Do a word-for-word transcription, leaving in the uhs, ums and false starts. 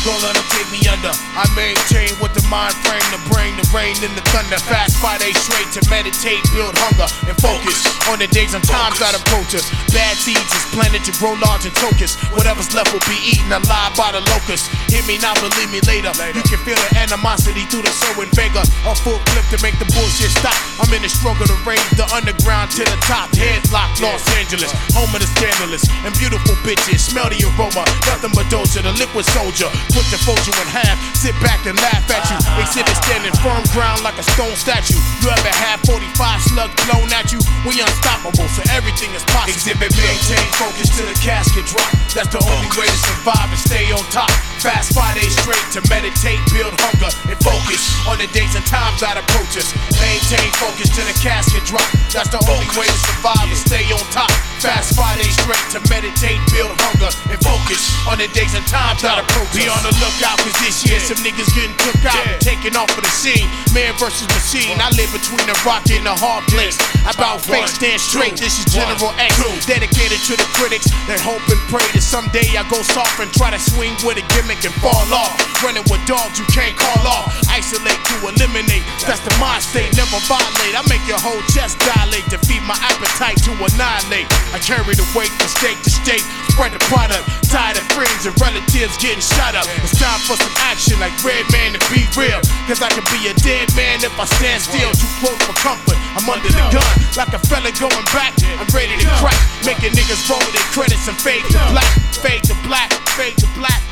Don't let them take me under. I maintain with the mind frame, the brain, the rain, and the thunder. Fast five days straight to meditate, build hunger, and focus on the days and times that approach us. Bad seeds is planted to grow large and focus. Whatever's left will be eaten alive by the locust. Hear me now, believe me later. You can feel the animosity through the soul and Vega. A full clip to make the bullshit stop. I'm in the struggle to raise the underground to the top. Heads locked, Los Angeles, home of the scandalous and beautiful bitches. Smell the aroma, nothing but doja, the liquid soldier. Put the fold you in half, sit back and laugh at you. Exhibit standing firm ground like a stone statue. You ever had forty-five slugs blown at you? We unstoppable, so everything is possible. Exhibit, maintain focus till the casket drop. That's the only way to survive and stay on top. Fast five days straight to meditate, build hunger, and focus on the days and times that approach us. Maintain focus till the casket drop. That's the only way to survive and stay on top. Fast five days straight to meditate, build hunger, and focus on the days and times that approach us. Be on the lookout, cause this year some niggas getting took out and taken off of the scene. Man versus machine, I live between the rock and the hard place. About face, stand straight, this is General X. Dedicated to the critics that hope and pray that someday I go soft and try to swing with a gimmick and fall off. Running with dogs you can't call off. Isolate to eliminate, that's the mind state, never violate. I make your whole chest dilate to feed my appetite to annihilate. I carry the weight from state to state, spread the product. Tired of friends and relatives getting shot up. It's time for some action like Redman to be real. Cause I can be a dead man if I stand still. Too close for comfort, I'm under the gun. Like a fella going back, I'm ready to crack. Making niggas roll their credits and fade to black. Fade to black, fade to black.